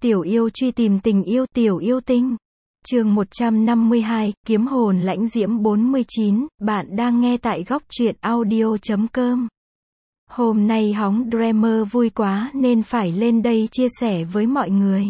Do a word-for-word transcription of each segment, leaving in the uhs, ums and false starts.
Tiểu yêu truy tìm tình yêu, tiểu yêu tinh. Chương một trăm năm mươi hai, kiếm hồn lãnh diễm bốn mươi chín, bạn đang nghe tại góc truyện audio chấm com. Hôm nay Hóng Dreamer vui quá nên phải lên đây chia sẻ với mọi người.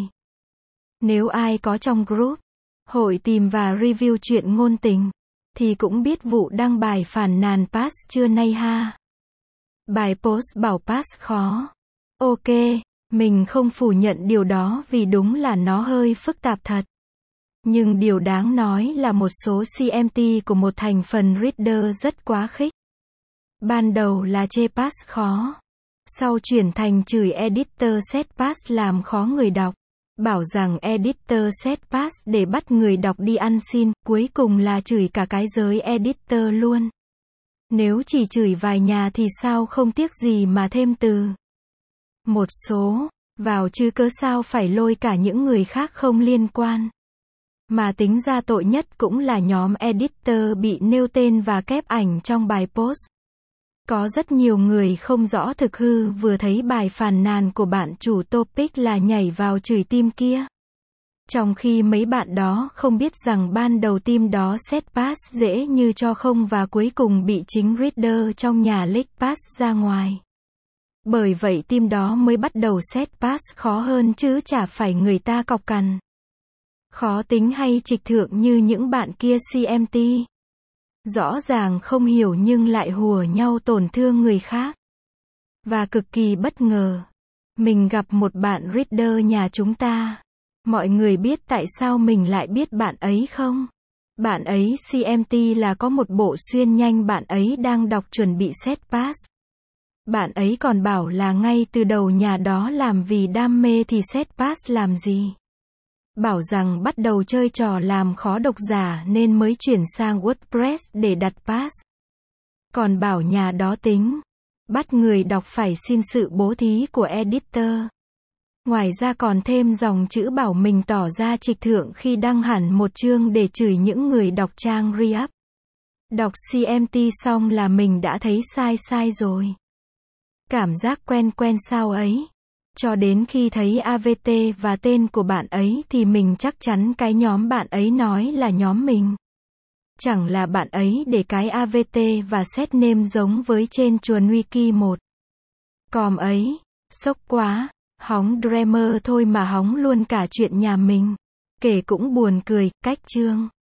Nếu ai có trong group, hội tìm và review truyện ngôn tình, thì cũng biết vụ đăng bài phàn nàn pass trưa nay ha. Bài post bảo pass khó. Ok, mình không phủ nhận điều đó vì đúng là nó hơi phức tạp thật. Nhưng điều đáng nói là một số xê em tê của một thành phần reader rất quá khích. Ban đầu là chê pass khó. Sau chuyển thành chửi editor set pass làm khó người đọc. Bảo rằng editor set pass để bắt người đọc đi ăn xin, cuối cùng là chửi cả cái giới editor luôn. Nếu chỉ chửi vài nhà thì sao không tiếc gì mà thêm từ. Một số, vào chứ cớ sao phải lôi cả những người khác không liên quan. Mà tính ra tội nhất cũng là nhóm editor bị nêu tên và kép ảnh trong bài post. Có rất nhiều người không rõ thực hư vừa thấy bài phàn nàn của bạn chủ topic là nhảy vào chửi team kia. Trong khi mấy bạn đó không biết rằng ban đầu team đó set pass dễ như cho không và cuối cùng bị chính reader trong nhà leak pass ra ngoài. Bởi vậy team đó mới bắt đầu set pass khó hơn chứ chả phải người ta cọc cằn. Khó tính hay trịch thượng như những bạn kia xê em tê. Rõ ràng không hiểu nhưng lại hùa nhau tổn thương người khác. Và cực kỳ bất ngờ. Mình gặp một bạn reader nhà chúng ta. Mọi người biết tại sao mình lại biết bạn ấy không? Bạn ấy xê em tê là có một bộ xuyên nhanh bạn ấy đang đọc chuẩn bị set pass. Bạn ấy còn bảo là ngay từ đầu nhà đó làm vì đam mê thì set pass làm gì. Bảo rằng bắt đầu chơi trò làm khó độc giả nên mới chuyển sang WordPress để đặt pass. Còn bảo nhà đó tính bắt người đọc phải xin sự bố thí của editor. Ngoài ra còn thêm dòng chữ bảo mình tỏ ra trịch thượng khi đăng hẳn một chương để chửi những người đọc trang re-up. Đọc xê em tê xong là mình đã thấy sai sai rồi. Cảm giác quen quen sao ấy. Cho đến khi thấy a vê tê và tên của bạn ấy thì mình chắc chắn cái nhóm bạn ấy nói là nhóm mình. Chẳng là bạn ấy để cái a vê tê và set name giống với trên chuồn wiki một com ấy. Sốc quá. Hóng Dreamer thôi mà hóng luôn cả chuyện nhà mình. Kể cũng buồn cười, cách chương.